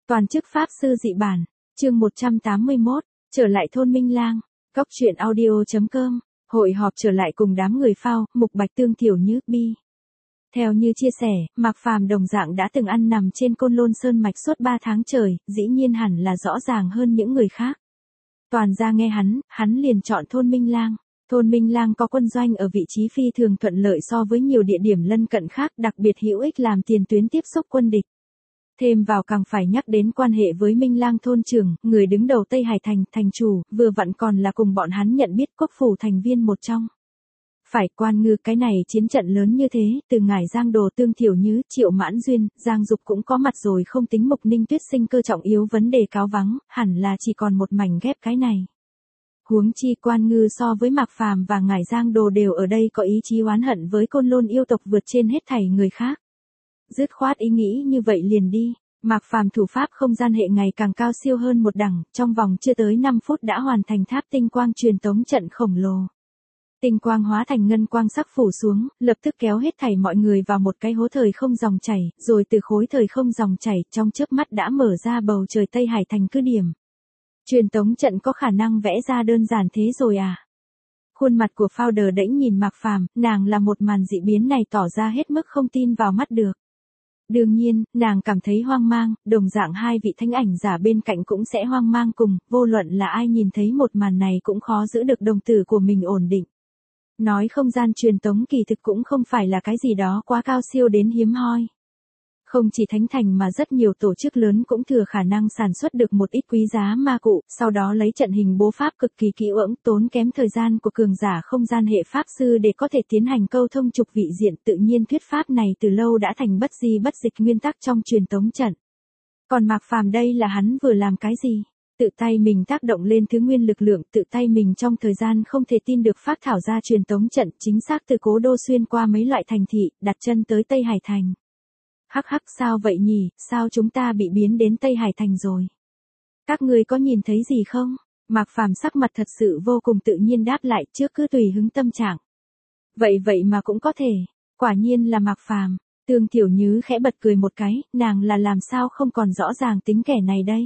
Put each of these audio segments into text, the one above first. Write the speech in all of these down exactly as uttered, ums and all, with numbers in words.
Toàn chức Pháp sư dị bản, chương một trăm tám mươi mốt, trở lại thôn Minh Lang, Cóc truyện audio chấm com, hội họp trở lại cùng đám người Phao, Mục Bạch Tương Thiểu Như, Bi. Theo như chia sẻ, Mạc Phàm đồng dạng đã từng ăn nằm trên Côn Lôn Sơn mạch suốt ba tháng trời, dĩ nhiên hẳn là rõ ràng hơn những người khác. Toàn ra nghe hắn, hắn liền chọn thôn Minh Lang. Thôn Minh Lang có quân doanh ở vị trí phi thường thuận lợi so với nhiều địa điểm lân cận khác, đặc biệt hữu ích làm tiền tuyến tiếp xúc quân địch. Thêm vào càng phải nhắc đến quan hệ với Minh Lang thôn trưởng, người đứng đầu Tây Hải thành, thành chủ, vừa vặn còn là cùng bọn hắn nhận biết quốc phủ thành viên một trong. Phải Quan Ngư, cái này chiến trận lớn như thế, từ ngải Giang Đồ, Tương Thiểu Như, Triệu Mãn Duyên, Giang Dục cũng có mặt rồi, không tính Mục Ninh Tuyết sinh cơ trọng yếu vấn đề cáo vắng, hẳn là chỉ còn một mảnh ghép cái này. Huống chi Quan Ngư so với Mạc Phàm và ngải Giang Đồ đều ở đây có ý chí oán hận với Côn Lôn yêu tộc vượt trên hết thảy người khác. Dứt khoát ý nghĩ như vậy liền đi. Mạc Phàm thủ pháp không gian hệ ngày càng cao siêu hơn một đẳng, trong vòng chưa tới năm phút đã hoàn thành tháp tinh quang truyền tống trận khổng lồ. Tinh quang hóa thành ngân quang sắc phủ xuống, lập tức kéo hết thảy mọi người vào một cái hố thời không dòng chảy, rồi từ khối thời không dòng chảy trong chớp mắt đã mở ra bầu trời Tây Hải thành cứ điểm. Truyền tống trận có khả năng vẽ ra đơn giản thế rồi à? Khuôn mặt của Phao đờ đễnh nhìn Mạc Phàm, nàng là một màn dị biến này tỏ ra hết mức không tin vào mắt được. Đương nhiên, nàng cảm thấy hoang mang, đồng dạng hai vị thánh ảnh giả bên cạnh cũng sẽ hoang mang cùng, vô luận là ai nhìn thấy một màn này cũng khó giữ được đồng tử của mình ổn định. Nói không gian truyền tống kỳ thực cũng không phải là cái gì đó quá cao siêu đến hiếm hoi. Không chỉ thánh thành mà rất nhiều tổ chức lớn cũng thừa khả năng sản xuất được một ít quý giá ma cụ, sau đó lấy trận hình bố pháp cực kỳ kỹ ưỡng, tốn kém thời gian của cường giả không gian hệ pháp sư để có thể tiến hành câu thông trục vị diện. Tự nhiên thuyết pháp này từ lâu đã thành bất di bất dịch nguyên tắc trong truyền tống trận. Còn Mạc Phàm đây là hắn vừa làm cái gì? Tự tay mình tác động lên thứ nguyên lực lượng, tự tay mình trong thời gian không thể tin được phát thảo ra truyền tống trận, chính xác từ Cố Đô xuyên qua mấy loại thành thị, đặt chân tới Tây Hải thành. Hắc hắc, sao vậy nhỉ, sao chúng ta bị biến đến Tây Hải thành rồi? Các ngươi có nhìn thấy gì không? Mạc Phàm sắc mặt thật sự vô cùng tự nhiên đáp lại, trước cứ tùy hứng tâm trạng. Vậy vậy mà cũng có thể, quả nhiên là Mạc Phàm. Tương Thiểu Như khẽ bật cười một cái, nàng là làm sao không còn rõ ràng tính kẻ này đây.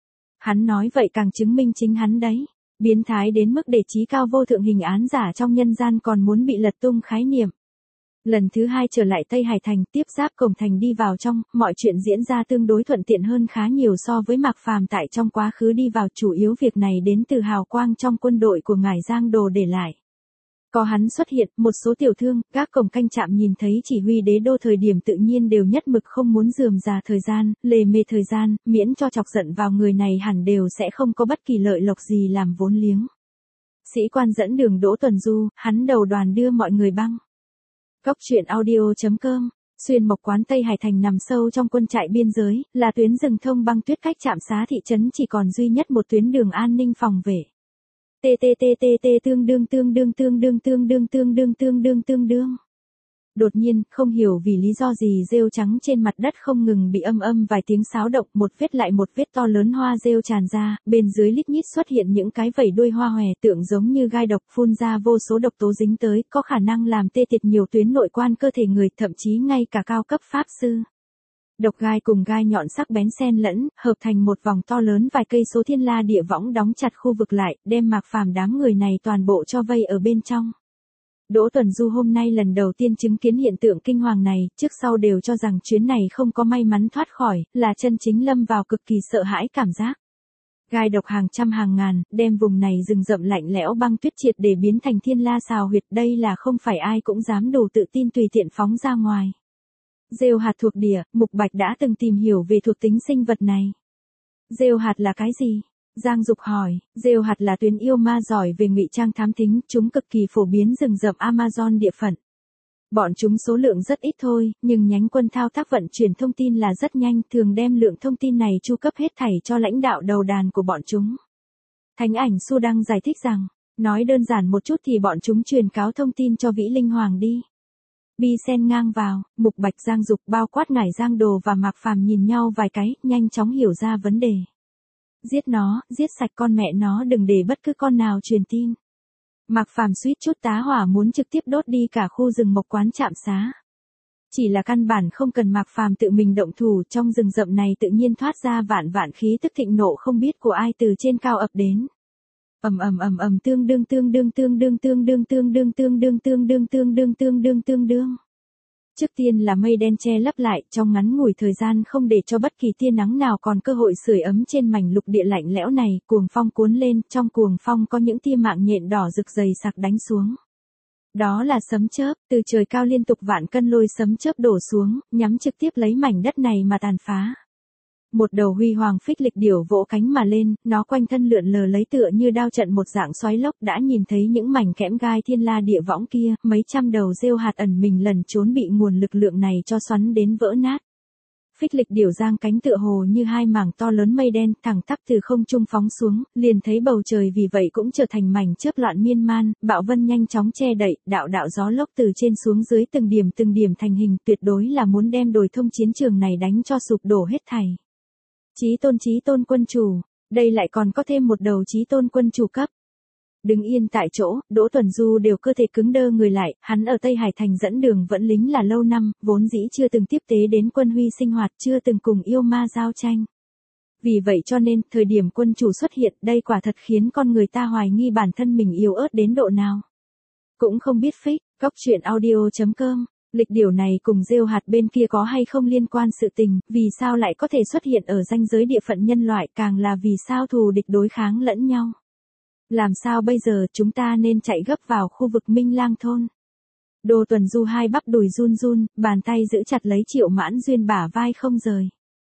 Hắn nói vậy càng chứng minh chính hắn đấy. Biến thái đến mức để trí cao vô thượng hình án giả trong nhân gian còn muốn bị lật tung khái niệm. Lần thứ hai trở lại Tây Hải thành, tiếp giáp cổng thành đi vào trong, mọi chuyện diễn ra tương đối thuận tiện hơn khá nhiều so với Mạc Phàm tại trong quá khứ đi vào, chủ yếu việc này đến từ hào quang trong quân đội của ngải Giang Đồ để lại. Có hắn xuất hiện, một số tiểu thương, các cổng canh trạm nhìn thấy chỉ huy đế đô thời điểm tự nhiên đều nhất mực không muốn rườm rà thời gian, lề mề thời gian, miễn cho chọc giận vào người này hẳn đều sẽ không có bất kỳ lợi lộc gì làm vốn liếng. Sĩ quan dẫn đường Đỗ Tuần Du, hắn đầu đoàn đưa mọi người băng. Cóc truyện audio chấm com, Xuyên Mộc Quán Tây Hải thành nằm sâu trong quân trại biên giới, là tuyến rừng thông băng tuyết cách trạm xá thị trấn chỉ còn duy nhất một tuyến đường an ninh phòng vệ. T T T T T tương đương tương đương tương đương tương đương tương đương tương đương tương đương. Đột nhiên, không hiểu vì lý do gì rêu trắng trên mặt đất không ngừng bị âm âm vài tiếng xáo động, một vết lại một vết to lớn hoa rêu tràn ra, bên dưới lít nhít xuất hiện những cái vẩy đuôi hoa hòe tượng giống như gai độc phun ra vô số độc tố dính tới, có khả năng làm tê tiệt nhiều tuyến nội quan cơ thể người, thậm chí ngay cả cao cấp pháp sư. Độc gai cùng gai nhọn sắc bén xen lẫn, hợp thành một vòng to lớn vài cây số thiên la địa võng đóng chặt khu vực lại, đem Mạc Phàm đám người này toàn bộ cho vây ở bên trong. Đỗ Tuần Du hôm nay lần đầu tiên chứng kiến hiện tượng kinh hoàng này, trước sau đều cho rằng chuyến này không có may mắn thoát khỏi, là chân chính lâm vào cực kỳ sợ hãi cảm giác. Gai độc hàng trăm hàng ngàn, đem vùng này rừng rậm lạnh lẽo băng tuyết triệt để biến thành thiên la xào huyệt, đây là không phải ai cũng dám đủ tự tin tùy tiện phóng ra ngoài. Rêu hạt thuộc địa, Mục Bạch đã từng tìm hiểu về thuộc tính sinh vật này. Rêu hạt là cái gì? Giang Dục hỏi. Rêu hạt là tuyến yêu ma giỏi về ngụy trang thám thính, chúng cực kỳ phổ biến rừng rậm Amazon địa phận. Bọn chúng số lượng rất ít thôi, nhưng nhánh quân thao tác vận chuyển thông tin là rất nhanh, thường đem lượng thông tin này chu cấp hết thảy cho lãnh đạo đầu đàn của bọn chúng. Thánh ảnh Su Đăng giải thích rằng, nói đơn giản một chút thì bọn chúng truyền cáo thông tin cho Vĩ Linh Hoàng đi. Bi xen ngang vào, Mục Bạch, Giang Dục bao quát ngải Giang Đồ và Mạc Phàm nhìn nhau vài cái, nhanh chóng hiểu ra vấn đề. Giết nó, giết sạch con mẹ nó, đừng để bất cứ con nào truyền tin. Mạc Phàm suýt chút tá hỏa muốn trực tiếp đốt đi cả khu rừng Mộc Quán trạm xá. Chỉ là căn bản không cần Mạc Phàm tự mình động thủ, trong rừng rậm này tự nhiên thoát ra vạn vạn khí tức thịnh nộ không biết của ai từ trên cao ập đến. Ầm ầm ầm ầm tương đương tương đương tương đương tương đương tương đương tương đương tương đương tương đương tương đương tương đương. Trước tiên là mây đen che lấp lại, trong ngắn ngủi thời gian không để cho bất kỳ tia nắng nào còn cơ hội sưởi ấm trên mảnh lục địa lạnh lẽo này, cuồng phong cuốn lên, trong cuồng phong có những tia mạng nhện đỏ rực dày sặc đánh xuống. Đó là sấm chớp, từ trời cao liên tục vạn cân lôi sấm chớp đổ xuống, nhắm trực tiếp lấy mảnh đất này mà tàn phá. Một đầu huy hoàng phích lịch điểu vỗ cánh mà lên, nó quanh thân lượn lờ lấy tựa như đao trận một dạng xoáy lốc, đã nhìn thấy những mảnh kẽm gai thiên la địa võng kia, mấy trăm đầu rêu hạt ẩn mình lần trốn bị nguồn lực lượng này cho xoắn đến vỡ nát. Phích lịch điểu giang cánh tựa hồ như hai mảng to lớn mây đen thẳng tắp từ không trung phóng xuống, liền thấy bầu trời vì vậy cũng trở thành mảnh chớp loạn miên man, bão vân nhanh chóng che đậy, đạo đạo gió lốc từ trên xuống dưới từng điểm từng điểm thành hình, tuyệt đối là muốn đem đồi thông chiến trường này đánh cho sụp đổ hết thảy. Chí tôn chí tôn quân chủ, đây lại còn có thêm một đầu chí tôn quân chủ cấp. Đứng yên tại chỗ, Đỗ Tuần Du đều cơ thể cứng đơ người lại, hắn ở Tây Hải Thành dẫn đường vẫn lính là lâu năm, vốn dĩ chưa từng tiếp tế đến quân huy sinh hoạt, chưa từng cùng yêu ma giao tranh. Vì vậy cho nên, thời điểm quân chủ xuất hiện, đây quả thật khiến con người ta hoài nghi bản thân mình yếu ớt đến độ nào. Cũng không biết fake, góc truyện audio chấm com. Lịch điểu này cùng rêu hạt bên kia có hay không liên quan sự tình, vì sao lại có thể xuất hiện ở ranh giới địa phận nhân loại, càng là vì sao thù địch đối kháng lẫn nhau. Làm sao bây giờ, chúng ta nên chạy gấp vào khu vực Minh Lang thôn. Đỗ Tuần Du hai bắp đùi run run, bàn tay giữ chặt lấy Triệu Mãn Duyên bả vai không rời.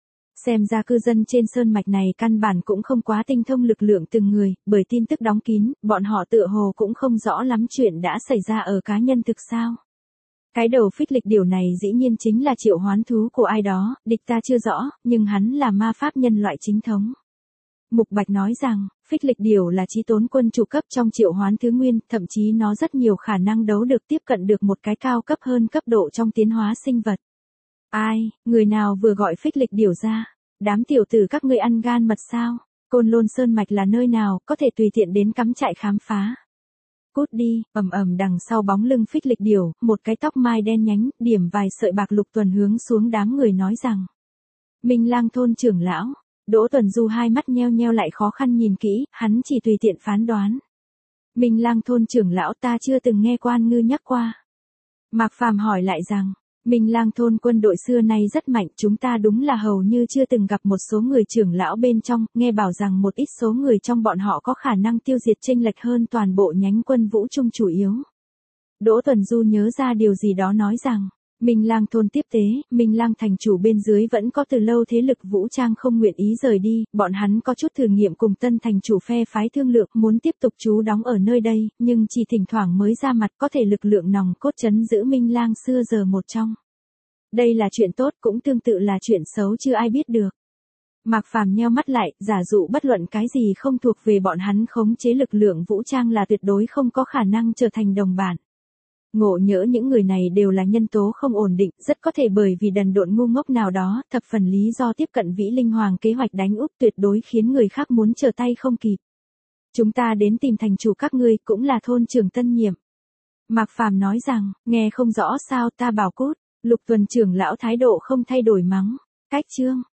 Xem ra cư dân trên sơn mạch này căn bản cũng không quá tinh thông lực lượng từng người, bởi tin tức đóng kín, bọn họ tựa hồ cũng không rõ lắm chuyện đã xảy ra ở cá nhân thực sao. Cái đầu phích lịch điểu này dĩ nhiên chính là triệu hoán thú của ai đó, địch ta chưa rõ, nhưng hắn là ma pháp nhân loại chính thống. Mục Bạch nói rằng, phích lịch điểu là chí tôn quân chủ cấp trong triệu hoán thứ nguyên, thậm chí nó rất nhiều khả năng đấu được tiếp cận được một cái cao cấp hơn cấp độ trong tiến hóa sinh vật. Ai, người nào vừa gọi phích lịch điểu ra? Đám tiểu tử các ngươi ăn gan mật sao? Côn Lôn Sơn Mạch là nơi nào, có thể tùy tiện đến cắm trại khám phá. Cút đi, ầm ầm đằng sau bóng lưng phích lịch điểu, một cái tóc mai đen nhánh, điểm vài sợi bạc lục tuần hướng xuống đám người nói rằng. Minh Lang thôn trưởng lão, Đỗ Tuần Du hai mắt nheo nheo lại khó khăn nhìn kỹ, hắn chỉ tùy tiện phán đoán. Minh Lang thôn trưởng lão ta chưa từng nghe quan ngư nhắc qua. Mạc Phàm hỏi lại rằng, Minh Lang thôn quân đội xưa nay rất mạnh, chúng ta đúng là hầu như chưa từng gặp một số người trưởng lão bên trong, nghe bảo rằng một ít số người trong bọn họ có khả năng tiêu diệt chênh lệch hơn toàn bộ nhánh quân vũ trung chủ yếu. Đỗ Tuần Du nhớ ra điều gì đó nói rằng, Minh Lang thôn tiếp tế, Minh Lang thành chủ bên dưới vẫn có từ lâu thế lực vũ trang không nguyện ý rời đi, bọn hắn có chút thử nghiệm cùng tân thành chủ phe phái thương lượng muốn tiếp tục trú đóng ở nơi đây, nhưng chỉ thỉnh thoảng mới ra mặt có thể lực lượng nòng cốt trấn giữ Minh Lang xưa giờ một trong. Đây là chuyện tốt cũng tương tự là chuyện xấu chưa ai biết được. Mạc Phàm nheo mắt lại, giả dụ bất luận cái gì không thuộc về bọn hắn khống chế lực lượng vũ trang là tuyệt đối không có khả năng trở thành đồng bạn. Ngộ nhỡ những người này đều là nhân tố không ổn định, rất có thể bởi vì đần độn ngu ngốc nào đó, thập phần lý do tiếp cận Vĩ Linh Hoàng kế hoạch đánh úp tuyệt đối khiến người khác muốn trở tay không kịp. Chúng ta đến tìm thành chủ các ngươi, cũng là thôn trưởng tân nhiệm. Mạc Phàm nói rằng, nghe không rõ sao ta bảo cút, Lục Tuần trưởng lão thái độ không thay đổi mắng. Cách chương.